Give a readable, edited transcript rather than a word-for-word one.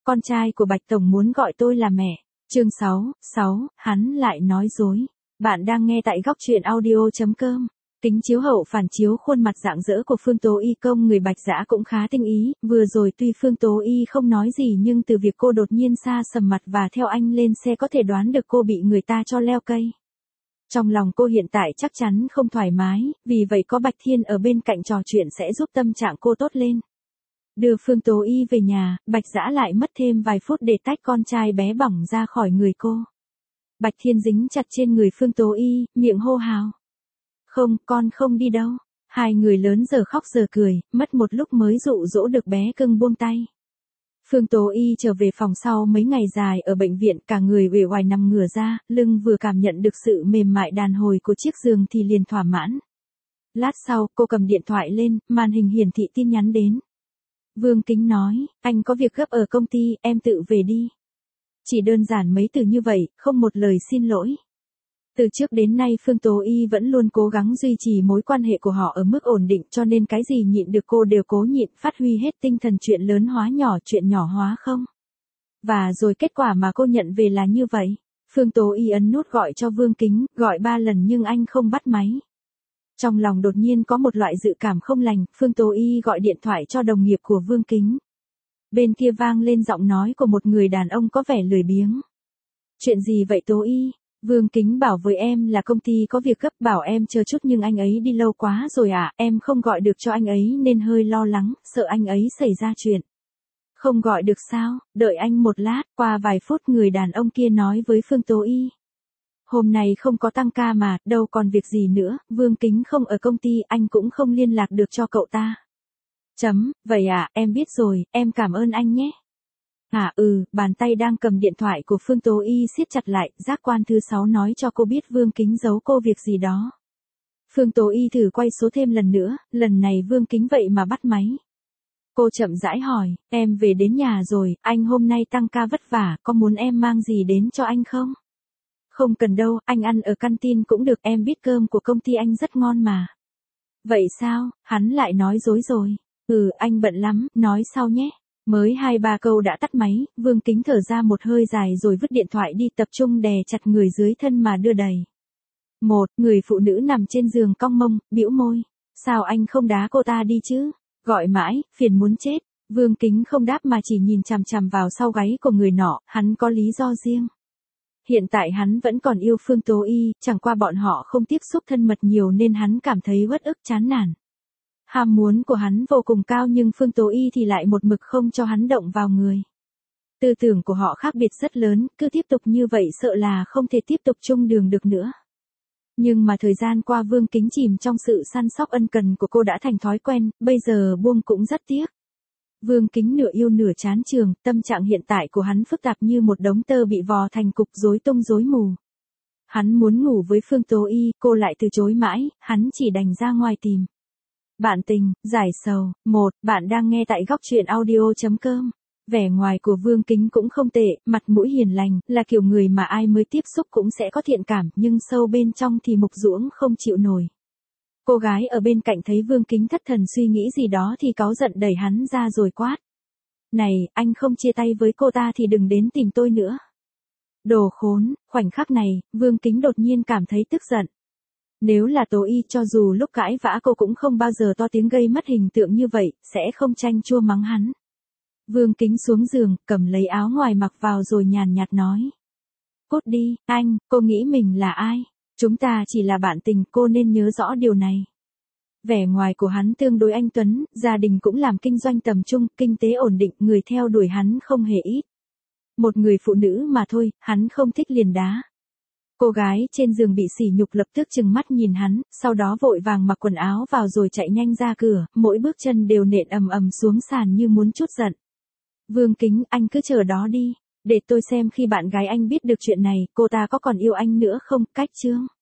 con trai của Bạch Tổng muốn gọi tôi là mẹ. Chương 6, hắn lại nói dối. Bạn đang nghe tại góc truyện audio.com. Kính chiếu hậu phản chiếu khuôn mặt rạng rỡ của Phương Tố Y công người Bạch Dã cũng khá tinh ý, vừa rồi tuy Phương Tố Y không nói gì nhưng từ việc cô đột nhiên xa sầm mặt và theo anh lên xe có thể đoán được cô bị người ta cho leo cây. Trong lòng cô hiện tại chắc chắn không thoải mái, vì vậy có Bạch Thiên ở bên cạnh trò chuyện sẽ giúp tâm trạng cô tốt lên. Đưa Phương Tố Y về nhà, Bạch Dã lại mất thêm vài phút để tách con trai bé bỏng ra khỏi người cô. Bạch Thiên dính chặt trên người Phương Tố Y, miệng hô hào. Không, con không đi đâu. Hai người lớn giờ khóc giờ cười, mất một lúc mới dụ dỗ được bé cưng buông tay. Phương Tố Y trở về phòng sau mấy ngày dài ở bệnh viện, cả người uể oải nằm ngửa ra, lưng vừa cảm nhận được sự mềm mại đàn hồi của chiếc giường thì liền thỏa mãn. Lát sau, cô cầm điện thoại lên, màn hình hiển thị tin nhắn đến. Vương Kính nói, anh có việc gấp ở công ty, em tự về đi. Chỉ đơn giản mấy từ như vậy, không một lời xin lỗi. Từ trước đến nay Phương Tố Y vẫn luôn cố gắng duy trì mối quan hệ của họ ở mức ổn định, cho nên cái gì nhịn được cô đều cố nhịn, phát huy hết tinh thần chuyện lớn hóa nhỏ, chuyện nhỏ hóa không. Và rồi kết quả mà cô nhận về là như vậy. Phương Tố Y ấn nút gọi cho Vương Kính, gọi 3 lần nhưng anh không bắt máy. Trong lòng đột nhiên có một loại dự cảm không lành, Phương Tố Y gọi điện thoại cho đồng nghiệp của Vương Kính. Bên kia vang lên giọng nói của một người đàn ông có vẻ lười biếng. Chuyện gì vậy Tố Y? Vương Kính bảo với em là công ty có việc gấp, bảo em chờ chút nhưng anh ấy đi lâu quá rồi à, em không gọi được cho anh ấy nên hơi lo lắng, sợ anh ấy xảy ra chuyện. Không gọi được sao, đợi anh một lát. Qua vài phút người đàn ông kia nói với Phương Tố Y. Hôm nay không có tăng ca mà, đâu còn việc gì nữa, Vương Kính không ở công ty, anh cũng không liên lạc được cho cậu ta. Vậy à, em biết rồi, em cảm ơn anh nhé. Bàn tay đang cầm điện thoại của Phương Tố Y siết chặt lại, giác quan thứ 6 nói cho cô biết Vương Kính giấu cô việc gì đó. Phương Tố Y thử quay số thêm lần nữa, lần này Vương Kính vậy mà bắt máy. Cô chậm rãi hỏi, em về đến nhà rồi, anh hôm nay tăng ca vất vả, có muốn em mang gì đến cho anh không? Không cần đâu, anh ăn ở canteen cũng được, em biết cơm của công ty anh rất ngon mà. Vậy sao, hắn lại nói dối rồi. Anh bận lắm, nói sau nhé. Mới 2-3 câu đã tắt máy, Vương Kính thở ra một hơi dài rồi vứt điện thoại đi, tập trung đè chặt người dưới thân mà đưa đẩy. Người phụ nữ nằm trên giường cong mông, bĩu môi. Sao anh không đá cô ta đi chứ? Gọi mãi, phiền muốn chết. Vương Kính không đáp mà chỉ nhìn chằm chằm vào sau gáy của người nọ, hắn có lý do riêng. Hiện tại hắn vẫn còn yêu Phương Tố Y, chẳng qua bọn họ không tiếp xúc thân mật nhiều nên hắn cảm thấy uất ức chán nản. Ham muốn của hắn vô cùng cao nhưng Phương Tố Y thì lại một mực không cho hắn động vào người. Tư tưởng của họ khác biệt rất lớn, cứ tiếp tục như vậy sợ là không thể tiếp tục chung đường được nữa. Nhưng mà thời gian qua Vương Kính chìm trong sự săn sóc ân cần của cô đã thành thói quen, bây giờ buông cũng rất tiếc. Vương Kính nửa yêu nửa chán trường, tâm trạng hiện tại của hắn phức tạp như một đống tơ bị vò thành cục rối tung rối mù. Hắn muốn ngủ với Phương Tố Y, cô lại từ chối mãi, hắn chỉ đành ra ngoài tìm. Bạn tình, giải sầu. Bạn đang nghe tại góc truyện audio.com. Vẻ ngoài của Vương Kính cũng không tệ, mặt mũi hiền lành, là kiểu người mà ai mới tiếp xúc cũng sẽ có thiện cảm, nhưng sâu bên trong thì mục ruỗng không chịu nổi. Cô gái ở bên cạnh thấy Vương Kính thất thần suy nghĩ gì đó thì cáu giận đẩy hắn ra rồi quát. Này, anh không chia tay với cô ta thì đừng đến tìm tôi nữa. Đồ khốn, khoảnh khắc này, Vương Kính đột nhiên cảm thấy tức giận. Nếu là Tố Y cho dù lúc cãi vã cô cũng không bao giờ to tiếng gây mất hình tượng như vậy, sẽ không chanh chua mắng hắn. Vương Kính xuống giường, cầm lấy áo ngoài mặc vào rồi nhàn nhạt nói. Cút đi, anh, cô nghĩ mình là ai? Chúng ta chỉ là bạn tình, cô nên nhớ rõ điều này. Vẻ ngoài của hắn tương đối anh tuấn, gia đình cũng làm kinh doanh tầm trung, kinh tế ổn định, người theo đuổi hắn không hề ít. Một người phụ nữ mà thôi, hắn không thích liền đá. Cô gái trên giường bị sỉ nhục lập tức trừng mắt nhìn hắn, sau đó vội vàng mặc quần áo vào rồi chạy nhanh ra cửa, mỗi bước chân đều nện ầm ầm xuống sàn như muốn trút giận. Vương Kính, anh cứ chờ đó đi, để tôi xem khi bạn gái anh biết được chuyện này, cô ta có còn yêu anh nữa không, cách chương.